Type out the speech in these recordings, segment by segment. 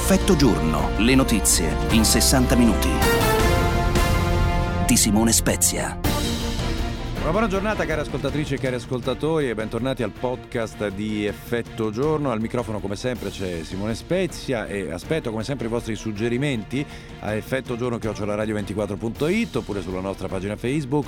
Effetto giorno, le notizie in 60 minuti. Di Simone Spezia. Una buona giornata cari ascoltatrici e cari ascoltatori e bentornati al podcast di Effetto Giorno. Al microfono come sempre c'è Simone Spezia e aspetto come sempre i vostri suggerimenti a effettogiorno@radio24.it oppure sulla nostra pagina Facebook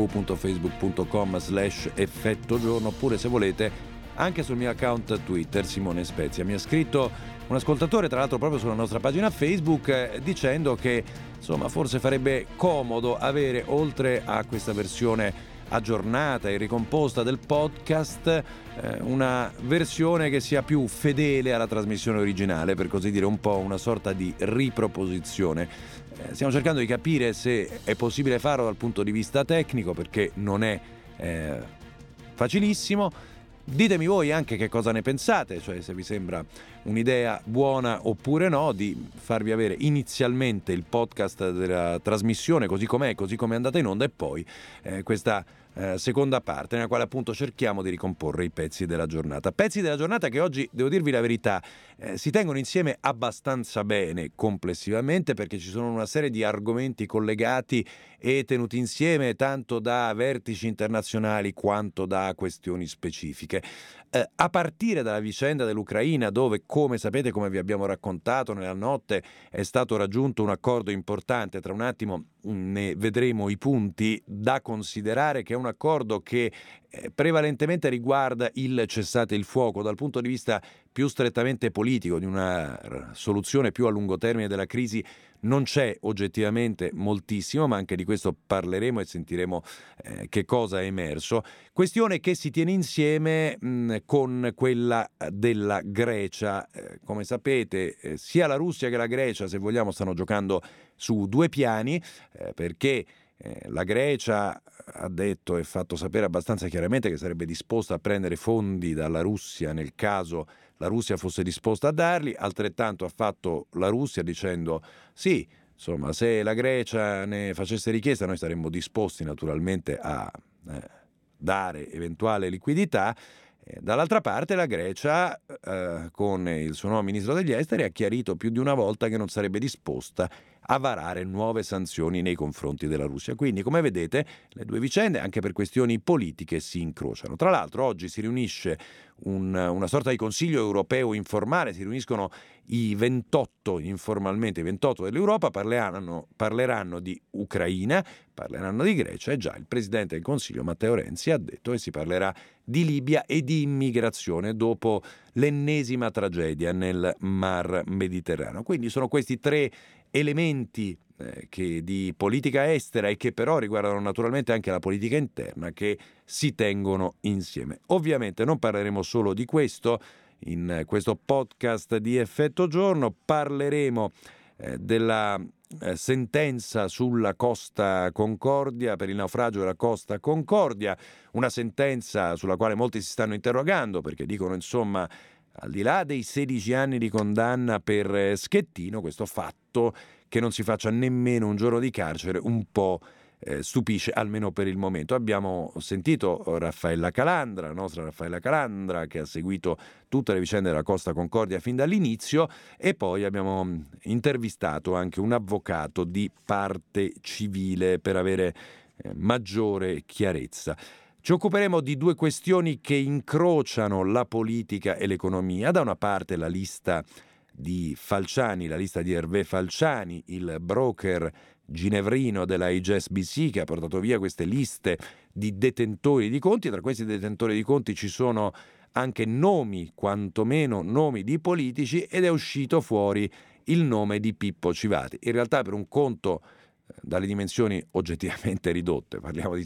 www.facebook.com/effettogiorno oppure se volete anche sul mio account Twitter Simone Spezia. Mi ha scritto un ascoltatore tra l'altro proprio sulla nostra pagina Facebook dicendo che insomma forse farebbe comodo avere oltre a questa versione aggiornata e ricomposta del podcast una versione che sia più fedele alla trasmissione originale, per così dire un po' una sorta di riproposizione. Stiamo cercando di capire se è possibile farlo dal punto di vista tecnico perché non è facilissimo. Ditemi voi anche che cosa ne pensate, cioè se vi sembra un'idea buona oppure no di farvi avere inizialmente il podcast della trasmissione così com'è, così come è andata in onda e poi questa seconda parte nella quale appunto cerchiamo di ricomporre i pezzi della giornata. Pezzi della giornata che oggi, devo dirvi la verità, si tengono insieme abbastanza bene complessivamente perché ci sono una serie di argomenti collegati e tenuti insieme tanto da vertici internazionali quanto da questioni specifiche. A partire dalla vicenda dell'Ucraina dove, come sapete, come vi abbiamo raccontato nella notte, è stato raggiunto un accordo importante, tra un attimo ne vedremo i punti, da considerare che è un accordo che prevalentemente riguarda il cessate il fuoco dal punto di vista più strettamente politico, di una soluzione più a lungo termine della crisi non c'è oggettivamente moltissimo, ma anche di questo parleremo e sentiremo che cosa è emerso. Questione che si tiene insieme con quella della Grecia. Come sapete, sia la Russia che la Grecia, se vogliamo, stanno giocando su due piani, perché la Grecia ha detto e fatto sapere abbastanza chiaramente che sarebbe disposta a prendere fondi dalla Russia nel caso la Russia fosse disposta a darli, altrettanto ha fatto la Russia dicendo sì, insomma, se la Grecia ne facesse richiesta noi saremmo disposti naturalmente a dare eventuale liquidità. Dall'altra parte la Grecia con il suo nuovo ministro degli esteri ha chiarito più di una volta che non sarebbe disposta a varare nuove sanzioni nei confronti della Russia. Quindi, come vedete, le due vicende, anche per questioni politiche, si incrociano. Tra l'altro, oggi si riunisce una sorta di Consiglio europeo informale, si riuniscono i 28 informalmente, i 28 dell'Europa, parleranno di Ucraina, parleranno di Grecia e già il Presidente del Consiglio, Matteo Renzi, ha detto che si parlerà di Libia e di immigrazione dopo l'ennesima tragedia nel Mar Mediterraneo. Quindi sono questi tre elementi che di politica estera e che però riguardano naturalmente anche la politica interna che si tengono insieme. Ovviamente non parleremo solo di questo, in questo podcast di Effetto Giorno parleremo della sentenza sulla Costa Concordia, per il naufragio della Costa Concordia, una sentenza sulla quale molti si stanno interrogando perché dicono insomma al di là dei 16 anni di condanna per Schettino, questo fatto che non si faccia nemmeno un giorno di carcere un po' stupisce, almeno per il momento. Abbiamo sentito Raffaella Calandra, la nostra Raffaella Calandra, che ha seguito tutte le vicende della Costa Concordia fin dall'inizio, e poi abbiamo intervistato anche un avvocato di parte civile per avere maggiore chiarezza. Ci occuperemo di due questioni che incrociano la politica e l'economia. Da una parte la lista di Falciani, la lista di Hervé Falciani, il broker ginevrino della HSBC che ha portato via queste liste di detentori di conti. Tra questi detentori di conti ci sono anche nomi, quantomeno nomi di politici, ed è uscito fuori il nome di Pippo Civati. In realtà per un conto dalle dimensioni oggettivamente ridotte, parliamo di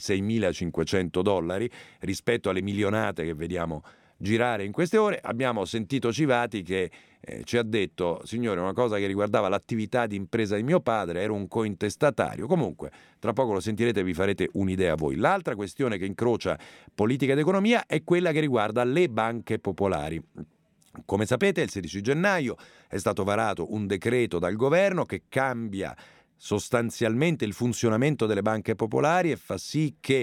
$6.500 rispetto alle milionate che vediamo girare in queste ore. Abbiamo sentito Civati che ci ha detto: signore, una cosa che riguardava l'attività di impresa di mio padre, ero un cointestatario. Comunque tra poco lo sentirete e vi farete un'idea voi. L'altra questione che incrocia politica ed economia è quella che riguarda le banche popolari. Come sapete, il 16 gennaio è stato varato un decreto dal governo che cambia sostanzialmente il funzionamento delle banche popolari e fa sì che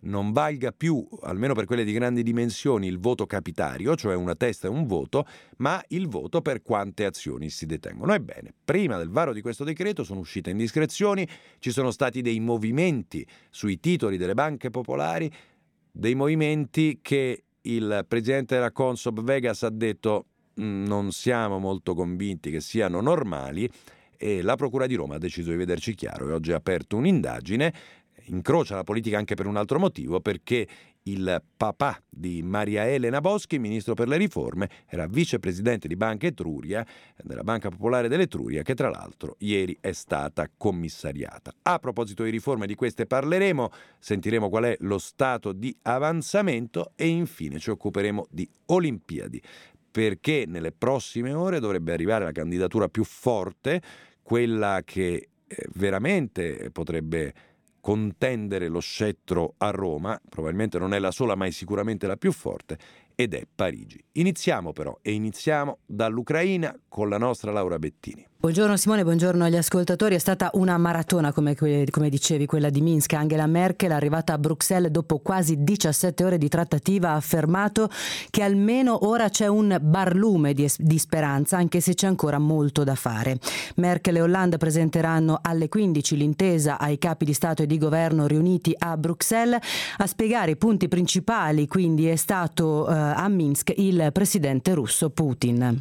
non valga più, almeno per quelle di grandi dimensioni, il voto capitario, cioè una testa e un voto, ma il voto per quante azioni si detengono. Ebbene, prima del varo di questo decreto sono uscite indiscrezioni, ci sono stati dei movimenti sui titoli delle banche popolari, dei movimenti che il presidente della Consob Vegas ha detto non siamo molto convinti che siano normali, e la Procura di Roma ha deciso di vederci chiaro e oggi ha aperto un'indagine. Incrocia la politica anche per un altro motivo, perché il papà di Maria Elena Boschi, ministro per le riforme, era vicepresidente di Banca Etruria, della Banca Popolare dell'Etruria, che tra l'altro ieri è stata commissariata. A proposito di riforme, di queste parleremo, sentiremo qual è lo stato di avanzamento e infine ci occuperemo di Olimpiadi, perché nelle prossime ore dovrebbe arrivare la candidatura più forte, quella che veramente potrebbe contendere lo scettro a Roma, probabilmente non è la sola ma è sicuramente la più forte, ed è Parigi. Iniziamo però, e iniziamo dall'Ucraina con la nostra Laura Bettini. Buongiorno Simone, buongiorno agli ascoltatori. È stata una maratona, come dicevi, quella di Minsk. Angela Merkel, arrivata a Bruxelles dopo quasi 17 ore di trattativa, ha affermato che almeno ora c'è un barlume di speranza, anche se c'è ancora molto da fare. Merkel e Hollande presenteranno alle 15 l'intesa ai capi di Stato e di Governo riuniti a Bruxelles. A spiegare i punti principali, quindi, è stato a Minsk il presidente russo Putin.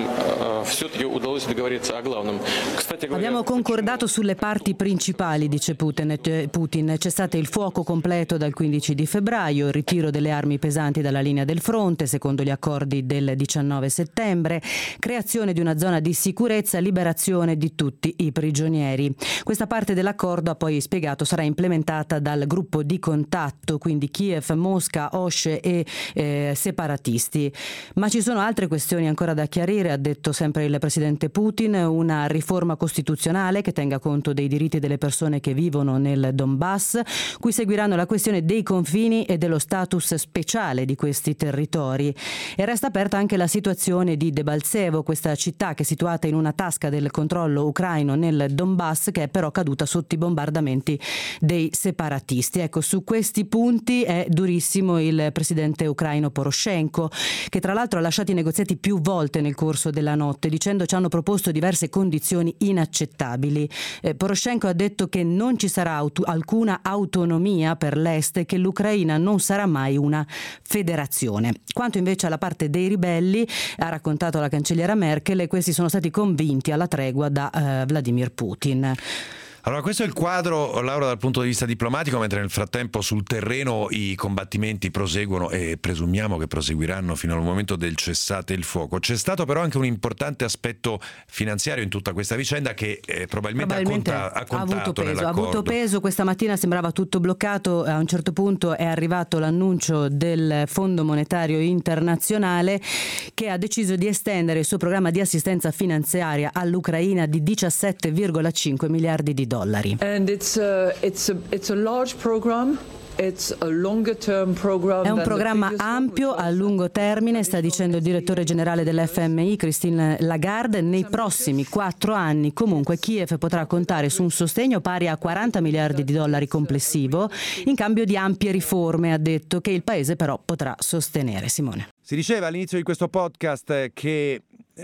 Abbiamo concordato sulle parti principali, dice Putin. C'è stato il fuoco completo dal 15 di febbraio, il ritiro delle armi pesanti dalla linea del fronte, secondo gli accordi del 19 settembre, creazione di una zona di sicurezza, liberazione di tutti i prigionieri. Questa parte dell'accordo, ha poi spiegato, sarà implementata dal gruppo di contatto, quindi Kiev, Mosca, Osh e separatisti. Ma ci sono altre questioni ancora da chiarire, ha detto sempre il presidente Putin, una riforma costituzionale che tenga conto dei diritti delle persone che vivono nel Donbass, cui seguiranno la questione dei confini e dello status speciale di questi territori. E resta aperta anche la situazione di Debaltsevo, questa città che è situata in una tasca del controllo ucraino nel Donbass, che è però caduta sotto i bombardamenti dei separatisti. Ecco, su questi punti è durissimo il presidente ucraino Poroshenko, che tra l'altro ha lasciato i negoziati più volte nel corso della notte, dicendo ci hanno proposto diverse condizioni inaccettabili. Poroshenko ha detto che non ci sarà alcuna autonomia per l'Est e che l'Ucraina non sarà mai una federazione. Quanto invece alla parte dei ribelli, ha raccontato la cancelliera Merkel, e questi sono stati convinti alla tregua da Vladimir Putin. Allora, questo è il quadro, Laura, dal punto di vista diplomatico, mentre nel frattempo sul terreno i combattimenti proseguono e presumiamo che proseguiranno fino al momento del cessate il fuoco. C'è stato però anche un importante aspetto finanziario in tutta questa vicenda che probabilmente ha contato nell'accordo. Ha avuto peso. Questa mattina sembrava tutto bloccato, a un certo punto è arrivato l'annuncio del Fondo Monetario Internazionale, che ha deciso di estendere il suo programma di assistenza finanziaria all'Ucraina di 17,5 miliardi di dollari. And it's a large program. It's a longer term program. È un programma ampio a lungo termine, sta dicendo il direttore generale dell'FMI Christine Lagarde. Nei prossimi 4 anni comunque Kiev potrà contare su un sostegno pari a 40 miliardi di dollari complessivo, in cambio di ampie riforme, ha detto, che il paese però potrà sostenere. Simone. Si diceva all'inizio di questo podcast che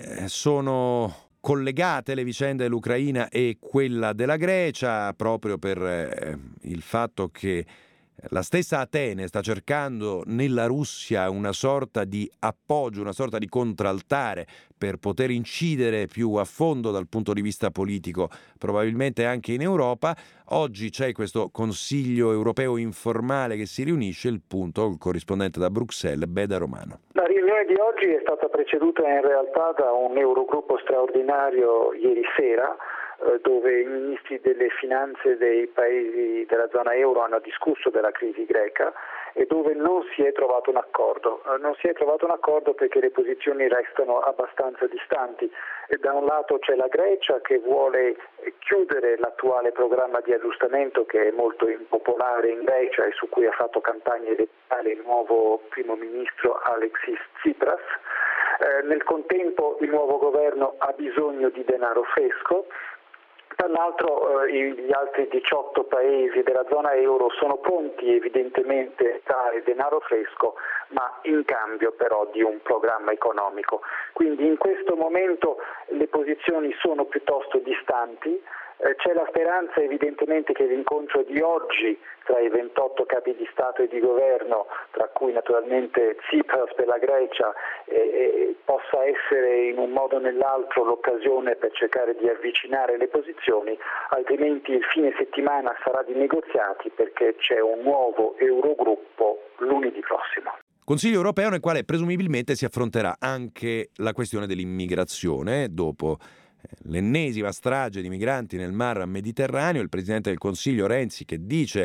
sono collegate le vicende dell'Ucraina e quella della Grecia, proprio per il fatto che la stessa Atene sta cercando nella Russia una sorta di appoggio, una sorta di contraltare per poter incidere più a fondo dal punto di vista politico, probabilmente anche in Europa. Oggi c'è questo Consiglio europeo informale che si riunisce, il punto, il corrispondente da Bruxelles, Beda Romano. La riunione di oggi è stata preceduta in realtà da un Eurogruppo straordinario ieri sera, dove i ministri delle finanze dei paesi della zona euro hanno discusso della crisi greca e dove non si è trovato un accordo. Non si è trovato un accordo perché le posizioni restano abbastanza distanti. E da un lato c'è la Grecia che vuole chiudere l'attuale programma di aggiustamento, che è molto impopolare in Grecia e su cui ha fatto campagna elettorale il nuovo primo ministro Alexis Tsipras. Nel contempo il nuovo governo ha bisogno di denaro fresco. Tra l'altro gli altri 18 paesi della zona euro sono pronti evidentemente a dare denaro fresco, ma in cambio però di un programma economico. Quindi in questo momento le posizioni sono piuttosto distanti. C'è la speranza evidentemente che l'incontro di oggi tra i 28 capi di Stato e di Governo, tra cui naturalmente Tsipras per la Grecia, possa essere in un modo o nell'altro l'occasione per cercare di avvicinare le posizioni, altrimenti il fine settimana sarà di negoziati perché c'è un nuovo Eurogruppo lunedì prossimo. Consiglio europeo nel quale presumibilmente si affronterà anche la questione dell'immigrazione dopo l'ennesima strage di migranti nel mar Mediterraneo. Il Presidente del Consiglio Renzi che dice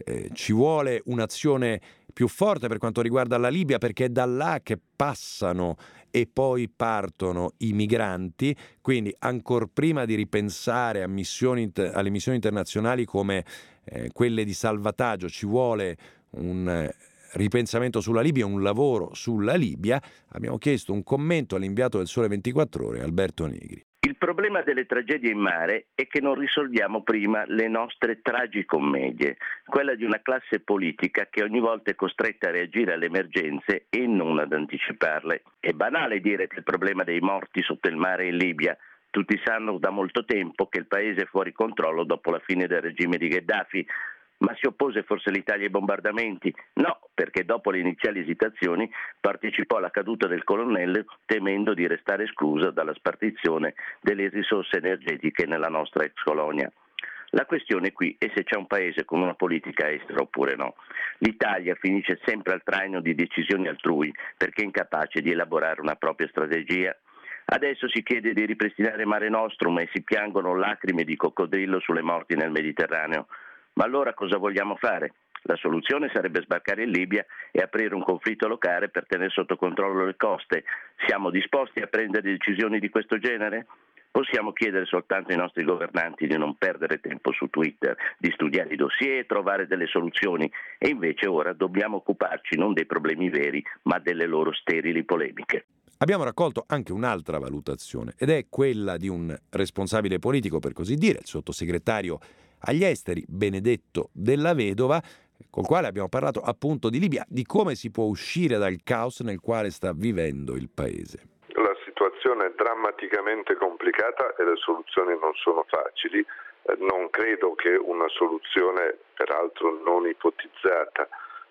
ci vuole un'azione più forte per quanto riguarda la Libia, perché è da là che passano e poi partono i migranti, quindi ancor prima di ripensare alle missioni internazionali come quelle di salvataggio ci vuole un ripensamento sulla Libia, un lavoro sulla Libia. Abbiamo chiesto un commento all'inviato del Sole 24 Ore, Alberto Negri. Il problema delle tragedie in mare è che non risolviamo prima le nostre tragicommedie, quella di una classe politica che ogni volta è costretta a reagire alle emergenze e non ad anticiparle. È banale dire che il problema dei morti sotto il mare in Libia, tutti sanno da molto tempo che il paese è fuori controllo dopo la fine del regime di Gheddafi. Ma si oppose forse l'Italia ai bombardamenti? No, perché dopo le iniziali esitazioni partecipò alla caduta del colonnello temendo di restare esclusa dalla spartizione delle risorse energetiche nella nostra ex colonia. La questione qui è se c'è un paese con una politica estera oppure no. L'Italia finisce sempre al traino di decisioni altrui perché è incapace di elaborare una propria strategia. Adesso si chiede di ripristinare Mare Nostrum e si piangono lacrime di coccodrillo sulle morti nel Mediterraneo. Ma allora cosa vogliamo fare? La soluzione sarebbe sbarcare in Libia e aprire un conflitto locale per tenere sotto controllo le coste. Siamo disposti a prendere decisioni di questo genere? Possiamo chiedere soltanto ai nostri governanti di non perdere tempo su Twitter, di studiare i dossier e trovare delle soluzioni, e invece ora dobbiamo occuparci non dei problemi veri, ma delle loro sterili polemiche. Abbiamo raccolto anche un'altra valutazione ed è quella di un responsabile politico, per così dire, il sottosegretario agli esteri Benedetto Della Vedova, col quale abbiamo parlato appunto di Libia, di come si può uscire dal caos nel quale sta vivendo il paese. La situazione è drammaticamente complicata e le soluzioni non sono facili. Non credo che una soluzione, peraltro non ipotizzata,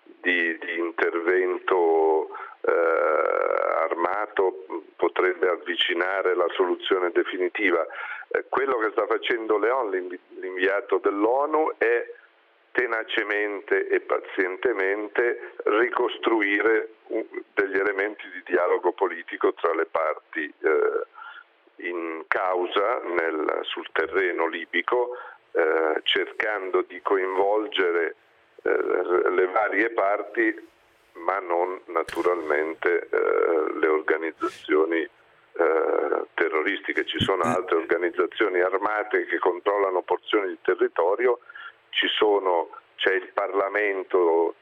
di intervento armato potrebbe avvicinare la soluzione definitiva. Quello che sta facendo Leon, l'inviato dell'ONU, è tenacemente e pazientemente ricostruire degli elementi di dialogo politico tra le parti in causa sul terreno libico, cercando di coinvolgere le varie parti, ma non naturalmente le organizzazioni terroristiche. Ci sono altre organizzazioni armate che controllano porzioni di territorio, c'è il Parlamento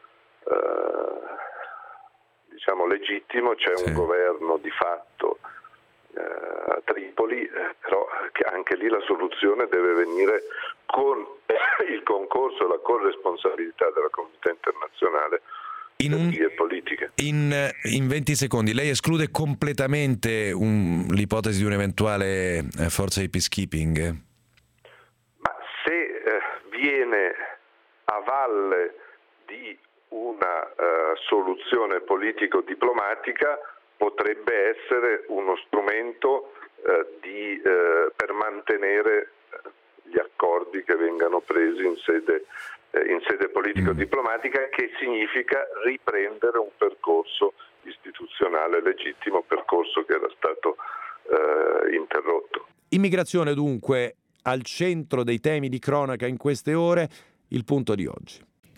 legittimo, c'è un governo di fatto a Tripoli, però che anche lì la soluzione deve venire con il concorso e la corresponsabilità della comunità internazionale e politiche. In 20 secondi, lei esclude completamente l'ipotesi di un'eventuale forza di peacekeeping? Ma se viene a valle di una soluzione politico-diplomatica, potrebbe essere uno strumento per mantenere gli accordi che vengano presi in sede politico-diplomatica, che significa riprendere un percorso istituzionale legittimo, percorso che era stato interrotto. Immigrazione dunque al centro dei temi di cronaca in queste ore, il punto di oggi.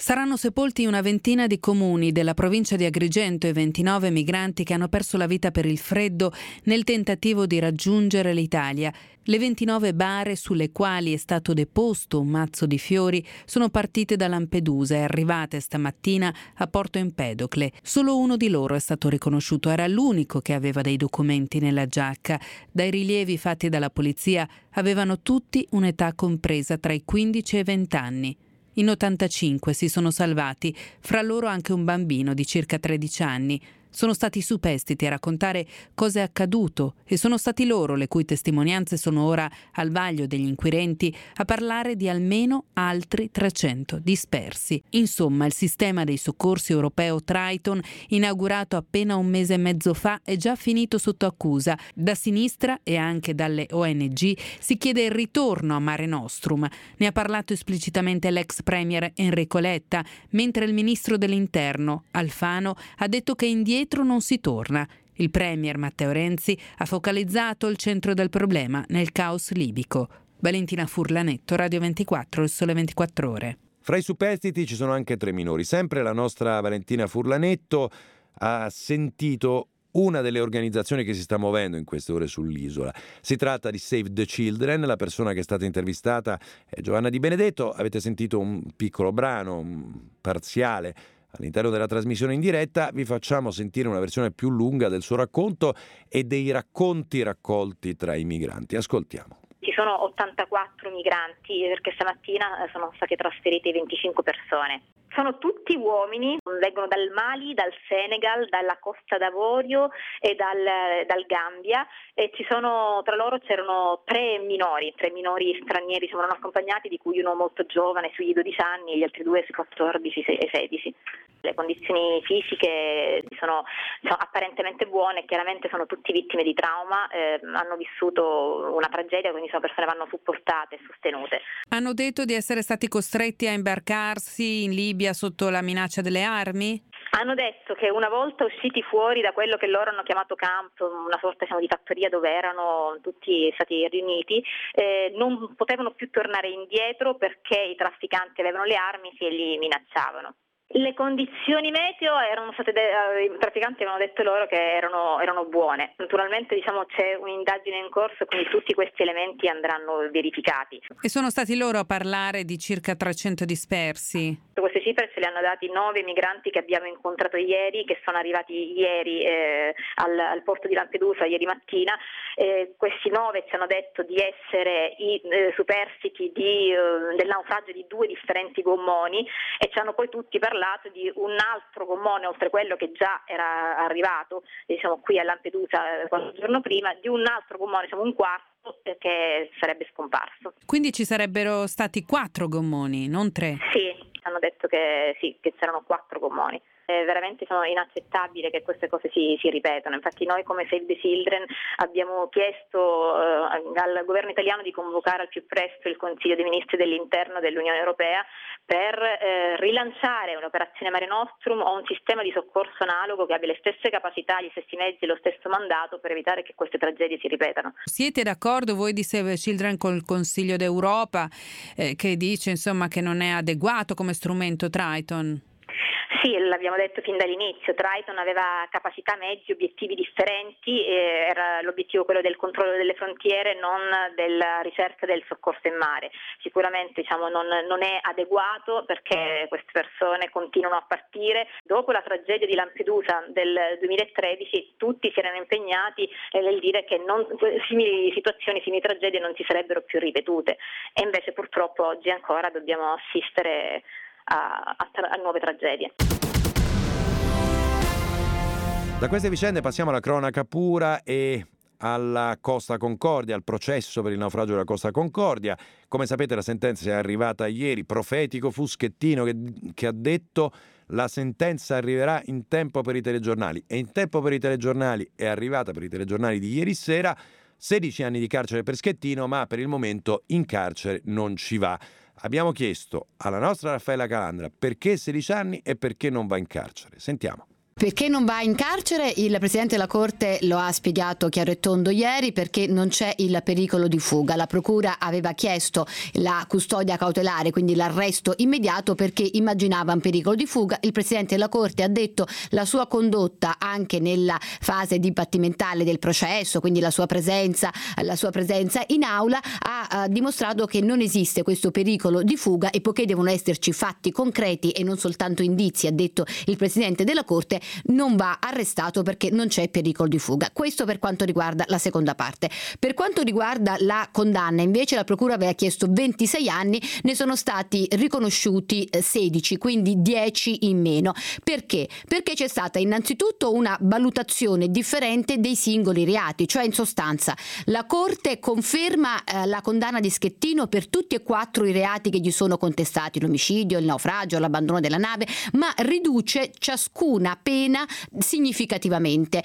Saranno sepolti una ventina di comuni della provincia di Agrigento e 29 migranti che hanno perso la vita per il freddo nel tentativo di raggiungere l'Italia. Le 29 bare sulle quali è stato deposto un mazzo di fiori sono partite da Lampedusa e arrivate stamattina a Porto Empedocle. Solo uno di loro è stato riconosciuto, era l'unico che aveva dei documenti nella giacca. Dai rilievi fatti dalla polizia avevano tutti un'età compresa tra i 15 e i 20 anni. In 85 si sono salvati, fra loro anche un bambino di circa 13 anni. Sono stati i superstiti a raccontare cosa è accaduto e sono stati loro, le cui testimonianze sono ora al vaglio degli inquirenti, a parlare di almeno altri 300 dispersi. Insomma, il sistema dei soccorsi europeo Triton, inaugurato appena un mese e mezzo fa, è già finito sotto accusa. Da sinistra e anche dalle ONG si chiede il ritorno a Mare Nostrum. Ne ha parlato esplicitamente l'ex premier Enrico Letta, mentre il ministro dell'Interno, Alfano, ha detto che indietro non si torna. Il premier Matteo Renzi ha focalizzato il centro del problema nel caos libico. Valentina Furlanetto, Radio 24, Il Sole 24 Ore. Fra i superstiti ci sono anche 3 minori. Sempre la nostra Valentina Furlanetto ha sentito una delle organizzazioni che si sta muovendo in queste ore sull'isola. Si tratta di Save the Children. La persona che è stata intervistata è Giovanna Di Benedetto. Avete sentito un piccolo brano, parziale, all'interno della trasmissione in diretta. Vi facciamo sentire una versione più lunga del suo racconto e dei racconti raccolti tra i migranti. Ascoltiamo. Ci sono 84 migranti perché stamattina sono state trasferite 25 persone. Sono tutti uomini, vengono dal Mali, dal Senegal, dalla Costa d'Avorio e dal Gambia, e tra loro c'erano 3 minori stranieri, sono accompagnati, di cui uno molto giovane, sugli 12 anni, e gli altri 2 sui 14 e 16. Le condizioni fisiche sono apparentemente buone, chiaramente sono tutti vittime di trauma, hanno vissuto una tragedia, quindi sono persone che vanno supportate e sostenute. Hanno detto di essere stati costretti a imbarcarsi in Libia sotto la minaccia delle armi? Hanno detto che una volta usciti fuori da quello che loro hanno chiamato camp, una sorta di fattoria dove erano tutti stati riuniti, non potevano più tornare indietro perché i trafficanti avevano le armi e li minacciavano. Le condizioni meteo i trafficanti avevano detto loro che erano buone. Naturalmente c'è un'indagine in corso, quindi tutti questi elementi andranno verificati. E sono stati loro a parlare di circa 300 dispersi? Queste cifre ce le hanno dati 9 migranti che abbiamo incontrato ieri, che sono arrivati ieri al porto di Lampedusa ieri mattina. Questi 9 ci hanno detto di essere i superstiti del naufragio di 2 differenti gommoni, e ci hanno poi tutti parlato di un altro gommone, oltre quello che già era arrivato qui a Lampedusa qualche giorno prima, di un altro gommone, un quarto, che sarebbe scomparso. Quindi ci sarebbero stati 4 gommoni, non 3? Sì, hanno detto che c'erano 4 gommoni. Veramente sono inaccettabile che queste cose si ripetano. Infatti noi come Save the Children abbiamo chiesto al governo italiano di convocare al più presto il Consiglio dei Ministri dell'Interno dell'Unione Europea per rilanciare un'operazione Mare Nostrum o un sistema di soccorso analogo che abbia le stesse capacità, gli stessi mezzi e lo stesso mandato per evitare che queste tragedie si ripetano. Siete d'accordo voi di Save the Children con il Consiglio d'Europa che dice che non è adeguato come strumento Triton? Sì, l'abbiamo detto fin dall'inizio, Triton aveva capacità, mezzi, obiettivi differenti, era l'obiettivo quello del controllo delle frontiere, non della ricerca del soccorso in mare. Sicuramente non è adeguato perché queste persone continuano a partire. Dopo la tragedia di Lampedusa del 2013 tutti si erano impegnati nel dire che simili situazioni, simili tragedie non si sarebbero più ripetute, e invece purtroppo oggi ancora dobbiamo assistere a nuove tragedie. Da queste vicende passiamo alla cronaca pura e alla Costa Concordia, al processo per il naufragio della Costa Concordia. Come sapete, la sentenza è arrivata ieri. Profetico Fuschettino che ha detto: la sentenza arriverà in tempo per i telegiornali, e in tempo per i telegiornali è arrivata per i telegiornali di ieri sera. 16 anni di carcere per Schettino, ma per il momento in carcere non ci va. Abbiamo chiesto alla nostra Raffaella Calandra perché 16 anni e perché non va in carcere. Sentiamo. Perché non va in carcere? Il Presidente della Corte lo ha spiegato chiaro e tondo ieri, perché non c'è il pericolo di fuga. La Procura aveva chiesto la custodia cautelare, quindi l'arresto immediato, perché immaginava un pericolo di fuga. Il Presidente della Corte ha detto la sua condotta anche nella fase dibattimentale del processo, quindi la sua presenza in aula, ha dimostrato che non esiste questo pericolo di fuga, e poiché devono esserci fatti concreti e non soltanto indizi, ha detto il Presidente della Corte, non va arrestato perché non c'è pericolo di fuga. Questo per quanto riguarda la seconda parte. Per quanto riguarda la condanna, invece, la Procura aveva chiesto 26 anni, ne sono stati riconosciuti 16, quindi 10 in meno. Perché? Perché c'è stata innanzitutto una valutazione differente dei singoli reati, cioè in sostanza la Corte conferma la condanna di Schettino per tutti e 4 i reati che gli sono contestati, l'omicidio, il naufragio, l'abbandono della nave, ma riduce ciascuna pena significativamente,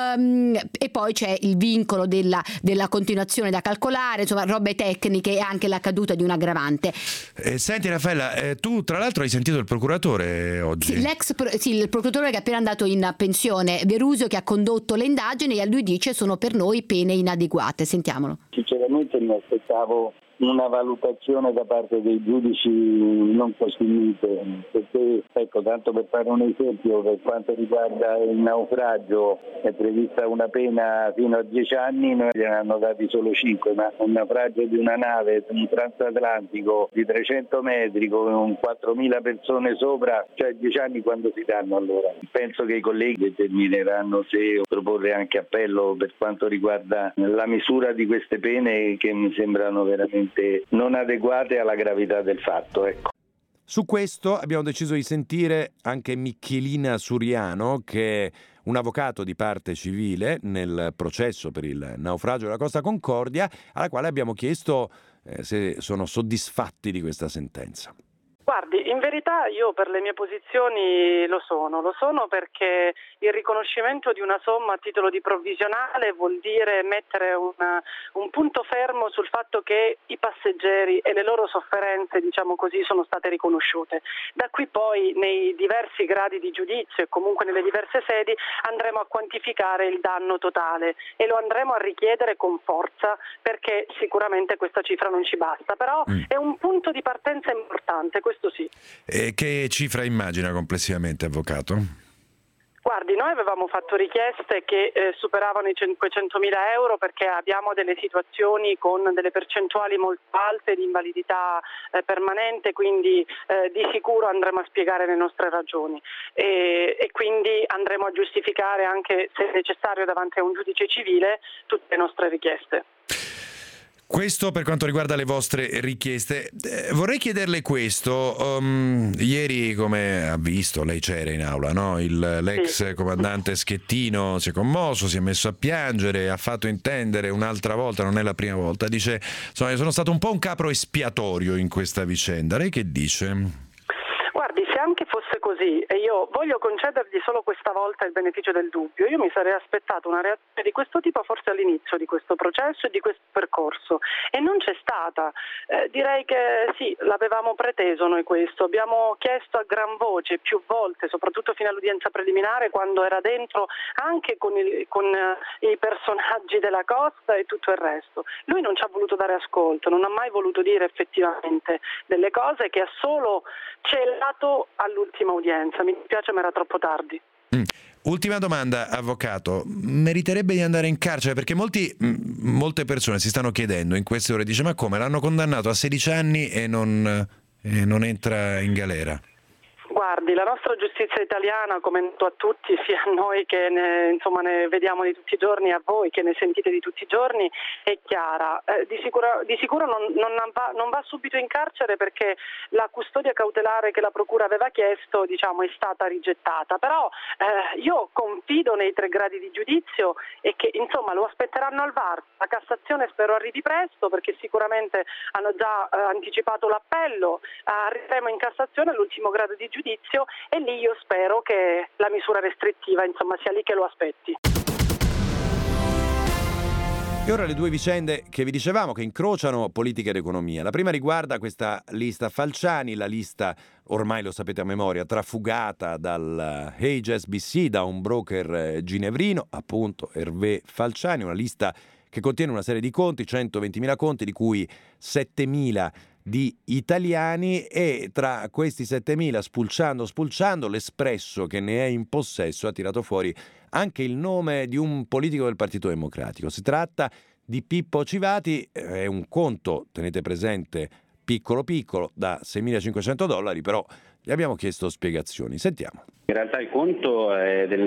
e poi c'è il vincolo della continuazione da calcolare, insomma robe tecniche, e anche la caduta di un aggravante. Senti Raffaella, tu tra l'altro hai sentito il procuratore oggi? Sì, il procuratore che è appena andato in pensione, Verusio, che ha condotto le indagini, e a lui dice sono per noi pene inadeguate. Sentiamolo. Sinceramente mi aspettavo una valutazione da parte dei giudici non così mite, perché, ecco, tanto per fare un esempio, per quanto riguarda il naufragio è prevista una pena fino a 10 anni, noi ne hanno dati solo 5, ma un naufragio di una nave, un transatlantico di 300 metri con 4.000 persone sopra, cioè 10 anni quando si danno allora? Penso che i colleghi determineranno se proporre anche appello per quanto riguarda la misura di queste pene, che mi sembrano veramente non adeguate alla gravità del fatto, ecco. Su questo abbiamo deciso di sentire anche Michelina Suriano, che è un avvocato di parte civile nel processo per il naufragio della Costa Concordia, alla quale abbiamo chiesto se sono soddisfatti di questa sentenza. Guardi, in verità io per le mie posizioni lo sono perché il riconoscimento di una somma a titolo di provvisionale vuol dire mettere un punto fermo sul fatto che i passeggeri e le loro sofferenze, diciamo così, sono state riconosciute. Da qui poi nei diversi gradi di giudizio e comunque nelle diverse sedi andremo a quantificare il danno totale e lo andremo a richiedere con forza, perché sicuramente questa cifra non ci basta, però è un punto di partenza importante, questo sì. E che cifra immagina complessivamente, avvocato? Guardi, noi avevamo fatto richieste che superavano i 500.000 euro, perché abbiamo delle situazioni con delle percentuali molto alte di invalidità permanente, quindi di sicuro andremo a spiegare le nostre ragioni e quindi andremo a giustificare, anche se necessario davanti a un giudice civile, tutte le nostre richieste. Questo per quanto riguarda le vostre richieste. Vorrei chiederle questo. Ieri, come ha visto, lei c'era in aula, no? L'ex comandante Schettino si è commosso, si è messo a piangere, ha fatto intendere un'altra volta, non è la prima volta, dice, insomma, io sono stato un po' un capro espiatorio in questa vicenda. Lei che dice? Guardi, se anche fosse così, e io voglio concedergli solo questa volta il beneficio del dubbio, io mi sarei aspettato una reazione di questo tipo forse all'inizio di questo processo e di questo percorso, e non c'è stata. Direi che sì, l'avevamo preteso noi questo, abbiamo chiesto a gran voce più volte, soprattutto fino all'udienza preliminare, quando era dentro anche con i personaggi della Costa e tutto il resto. Lui non ci ha voluto dare ascolto, non ha mai voluto dire effettivamente delle cose che ha solo celato all'ultima udienza. Mi dispiace, ma era troppo tardi. Ultima domanda, avvocato. Meriterebbe di andare in carcere? Perché molte persone si stanno chiedendo in queste ore, dice, ma come, l'hanno condannato a 16 anni e non entra in galera? Guardi, la nostra giustizia italiana, come noto a tutti, sia a noi che ne vediamo di tutti i giorni, a voi che ne sentite di tutti i giorni, è chiara. Di sicuro non va subito in carcere, perché la custodia cautelare che la Procura aveva chiesto, diciamo, è stata rigettata. Però io confido nei 3 gradi di giudizio e che insomma lo aspetteranno al VAR. La Cassazione spero arrivi presto, perché sicuramente hanno già anticipato l'appello. Arriveremo in Cassazione all'ultimo grado di giudizio, e lì io spero che la misura restrittiva, insomma, sia lì che lo aspetti. E ora le due vicende che vi dicevamo che incrociano politica ed economia. La prima riguarda questa lista Falciani, la lista ormai lo sapete a memoria, trafugata dal HSBC, da un broker ginevrino, appunto Hervé Falciani, una lista che contiene una serie di conti, 120.000 conti, di cui 7.000 di italiani, e tra questi 7.000, spulciando, l'Espresso, che ne è in possesso, ha tirato fuori anche il nome di un politico del Partito Democratico. Si tratta di Pippo Civati, è un conto, tenete presente, piccolo, da $6.500, però gli abbiamo chiesto spiegazioni. Sentiamo. In realtà il conto è del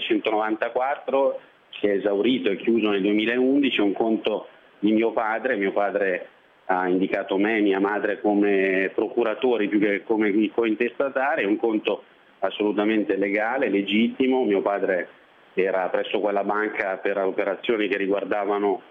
1994, si è esaurito e chiuso nel 2011, è un conto di mio padre. Mio padre ha indicato me e mia madre come procuratori più che come cointestatari, è un conto assolutamente legale, legittimo. Mio padre era presso quella banca per operazioni che riguardavano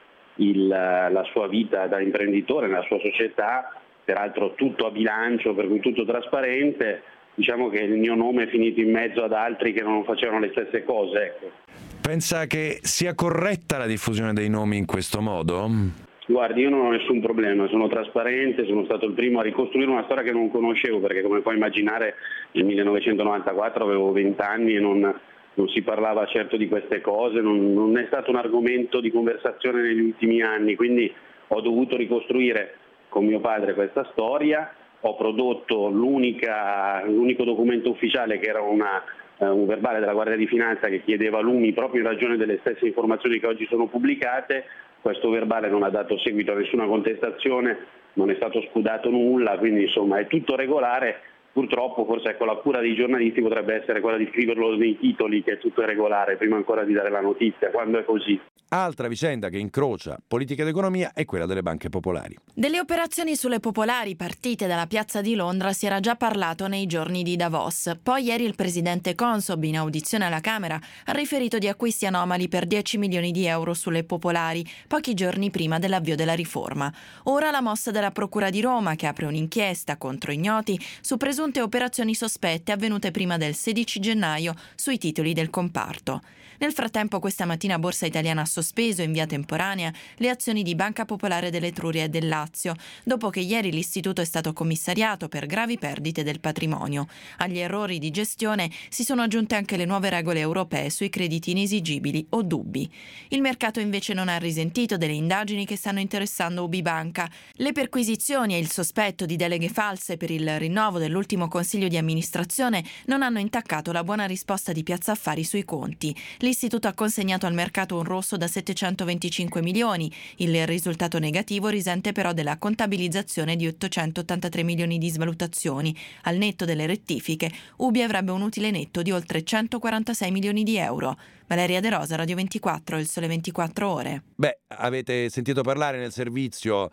la sua vita da imprenditore nella sua società, peraltro tutto a bilancio, per cui tutto trasparente. Diciamo che il mio nome è finito in mezzo ad altri che non facevano le stesse cose. Ecco. Pensa che sia corretta la diffusione dei nomi in questo modo? Guardi, io non ho nessun problema, sono trasparente, sono stato il primo a ricostruire una storia che non conoscevo, perché come puoi immaginare nel 1994 avevo 20 anni e non si parlava certo di queste cose, non è stato un argomento di conversazione negli ultimi anni, quindi ho dovuto ricostruire con mio padre questa storia. Ho prodotto l'unico documento ufficiale, che era un verbale della Guardia di Finanza che chiedeva l'UMI proprio in ragione delle stesse informazioni che oggi sono pubblicate. Questo verbale non ha dato seguito a nessuna contestazione, non è stato scudato nulla, quindi insomma è tutto regolare. Purtroppo forse la cura dei giornalisti potrebbe essere quella di scriverlo nei titoli, che tutto è regolare, prima ancora di dare la notizia, quando è così. Altra vicenda che incrocia politica ed economia è quella delle banche popolari. Delle operazioni sulle popolari partite dalla piazza di Londra si era già parlato nei giorni di Davos. Poi ieri il presidente Consob, in audizione alla Camera, ha riferito di acquisti anomali per 10 milioni di euro sulle popolari, pochi giorni prima dell'avvio della riforma. Ora la mossa della Procura di Roma, che apre un'inchiesta contro ignoti su presunte operazioni sospette avvenute prima del 16 gennaio sui titoli del comparto. Nel frattempo, questa mattina Borsa Italiana ha sospeso in via temporanea le azioni di Banca Popolare dell'Etruria e del Lazio, dopo che ieri l'istituto è stato commissariato per gravi perdite del patrimonio. Agli errori di gestione si sono aggiunte anche le nuove regole europee sui crediti inesigibili o dubbi. Il mercato invece non ha risentito delle indagini che stanno interessando UBI Banca. Le perquisizioni e il sospetto di deleghe false per il rinnovo dell'ultimo consiglio di amministrazione non hanno intaccato la buona risposta di Piazza Affari sui conti. L'istituto ha consegnato al mercato un rosso da 725 milioni. Il risultato negativo risente però della contabilizzazione di 883 milioni di svalutazioni. Al netto delle rettifiche, UBI avrebbe un utile netto di oltre 146 milioni di euro. Valeria De Rosa, Radio 24, Il Sole 24 Ore. Avete sentito parlare nel servizio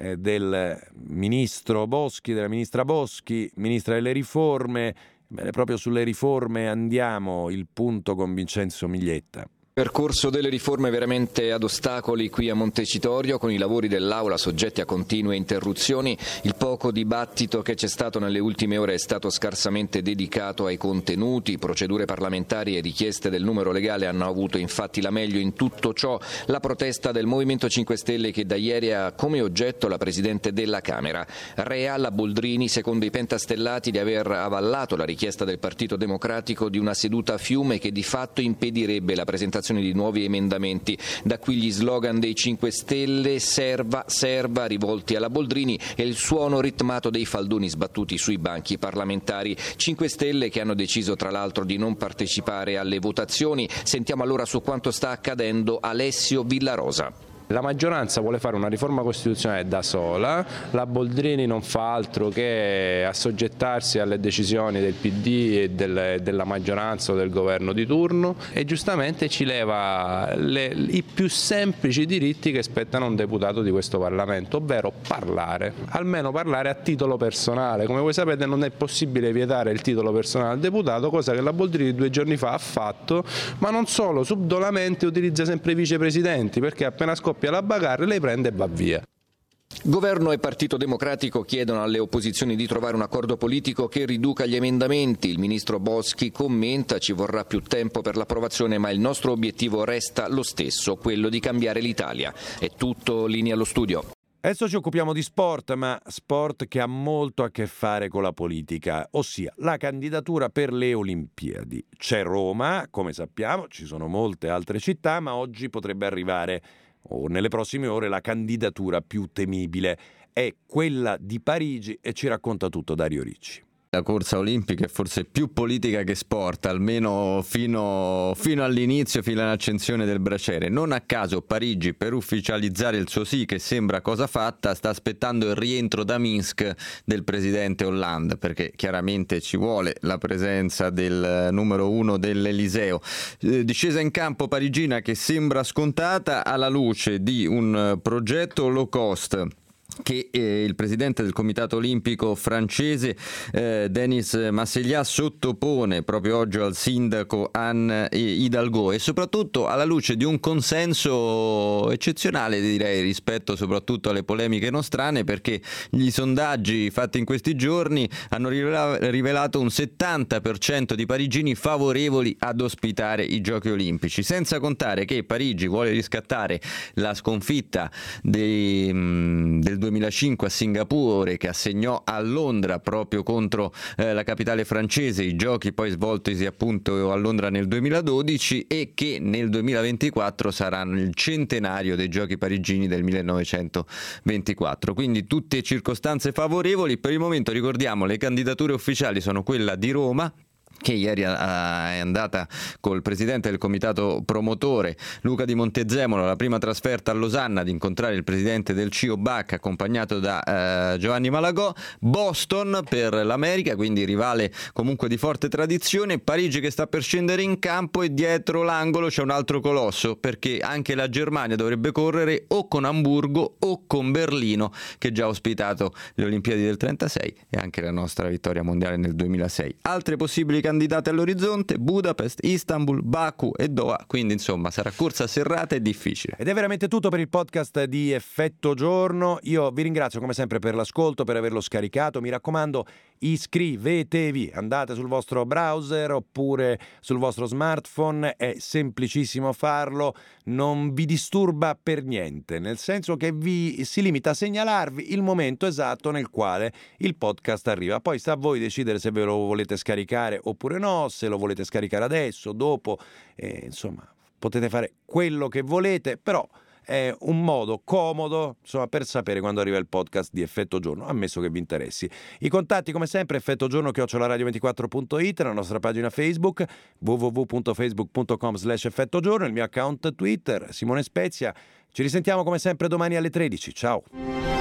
del ministro Boschi, della ministra Boschi, ministra delle riforme. Bene, proprio sulle riforme andiamo, il punto con Vincenzo Miglietta. Percorso delle riforme veramente ad ostacoli qui a Montecitorio, con i lavori dell'Aula soggetti a continue interruzioni. Il poco dibattito che c'è stato nelle ultime ore è stato scarsamente dedicato ai contenuti. Procedure parlamentari e richieste del numero legale hanno avuto infatti la meglio in tutto ciò. La protesta del Movimento 5 Stelle, che da ieri ha come oggetto la Presidente della Camera. Rea la Boldrini, secondo i pentastellati, di aver avallato la richiesta del Partito Democratico di una seduta a fiume che di fatto impedirebbe la presentazione di nuovi emendamenti. Da qui gli slogan dei 5 Stelle: serva, rivolti alla Boldrini, e il suono ritmato dei faldoni sbattuti sui banchi parlamentari. 5 Stelle che hanno deciso tra l'altro di non partecipare alle votazioni. Sentiamo allora su quanto sta accadendo Alessio Villarosa. La maggioranza vuole fare una riforma costituzionale da sola, la Boldrini non fa altro che assoggettarsi alle decisioni del PD e della maggioranza o del governo di turno, e giustamente ci leva i più semplici diritti che spettano a un deputato di questo Parlamento, ovvero parlare, almeno parlare a titolo personale. Come voi sapete non è possibile vietare il titolo personale al deputato, cosa che la Boldrini 2 giorni fa ha fatto, ma non solo, subdolamente utilizza sempre i vicepresidenti, perché appena scoppia la bagarre lei prende e va via. Governo e Partito Democratico chiedono alle opposizioni di trovare un accordo politico che riduca gli emendamenti. Il ministro Boschi commenta: ci vorrà più tempo per l'approvazione, ma il nostro obiettivo resta lo stesso, quello di cambiare l'Italia. È tutto, linea allo studio. Adesso ci occupiamo di sport, ma sport che ha molto a che fare con la politica, ossia la candidatura per le Olimpiadi. C'è Roma, come sappiamo, ci sono molte altre città, ma oggi potrebbe arrivare, o nelle prossime ore, la candidatura più temibile. È quella di Parigi e ci racconta tutto Dario Ricci. La corsa olimpica è forse più politica che sport, almeno fino all'inizio, fino all'accensione del braciere. Non a caso Parigi, per ufficializzare il suo sì, che sembra cosa fatta, sta aspettando il rientro da Minsk del presidente Hollande, perché chiaramente ci vuole la presenza del numero 1 dell'Eliseo. Discesa in campo parigina che sembra scontata alla luce di un progetto low cost che il presidente del Comitato Olimpico francese Denis Masseliat sottopone proprio oggi al sindaco Anne Hidalgo, e soprattutto alla luce di un consenso eccezionale, direi, rispetto soprattutto alle polemiche nostrane, perché gli sondaggi fatti in questi giorni hanno rivelato un 70% di parigini favorevoli ad ospitare i Giochi Olimpici, senza contare che Parigi vuole riscattare la sconfitta del 2005 a Singapore, che assegnò a Londra proprio contro la capitale francese, i giochi poi svoltisi appunto a Londra nel 2012, e che nel 2024 saranno il centenario dei Giochi parigini del 1924. Quindi tutte circostanze favorevoli. Per il momento, ricordiamo, le candidature ufficiali sono quella di Roma, che ieri è andata col presidente del comitato promotore Luca Di Montezemolo, la prima trasferta a Losanna, ad incontrare il presidente del CIO Bach accompagnato da Giovanni Malagò. Boston per l'America, quindi rivale comunque di forte tradizione. Parigi che sta per scendere in campo, e dietro l'angolo c'è un altro colosso, perché anche la Germania dovrebbe correre o con Amburgo o con Berlino, che già ha ospitato le Olimpiadi del 36 e anche la nostra vittoria mondiale nel 2006. Altre possibili candidate all'orizzonte: Budapest, Istanbul, Baku e Doha. Quindi insomma sarà corsa serrata e difficile. Ed è veramente tutto per il podcast di Effetto Giorno. Io vi ringrazio come sempre per l'ascolto, per averlo scaricato. Mi raccomando, iscrivetevi, andate sul vostro browser oppure sul vostro smartphone, è semplicissimo farlo, non vi disturba per niente, nel senso che si limita a segnalarvi il momento esatto nel quale il podcast arriva. Poi sta a voi decidere se ve lo volete scaricare oppure no, se lo volete scaricare adesso, dopo, insomma potete fare quello che volete, però è un modo comodo, insomma, per sapere quando arriva il podcast di Effetto Giorno, ammesso che vi interessi. I contatti come sempre: effettogiorno@radio24.it, la nostra pagina Facebook, www.facebook.com/effettogiorno, il mio account Twitter, Simone Spezia. Ci risentiamo come sempre domani alle 13. Ciao.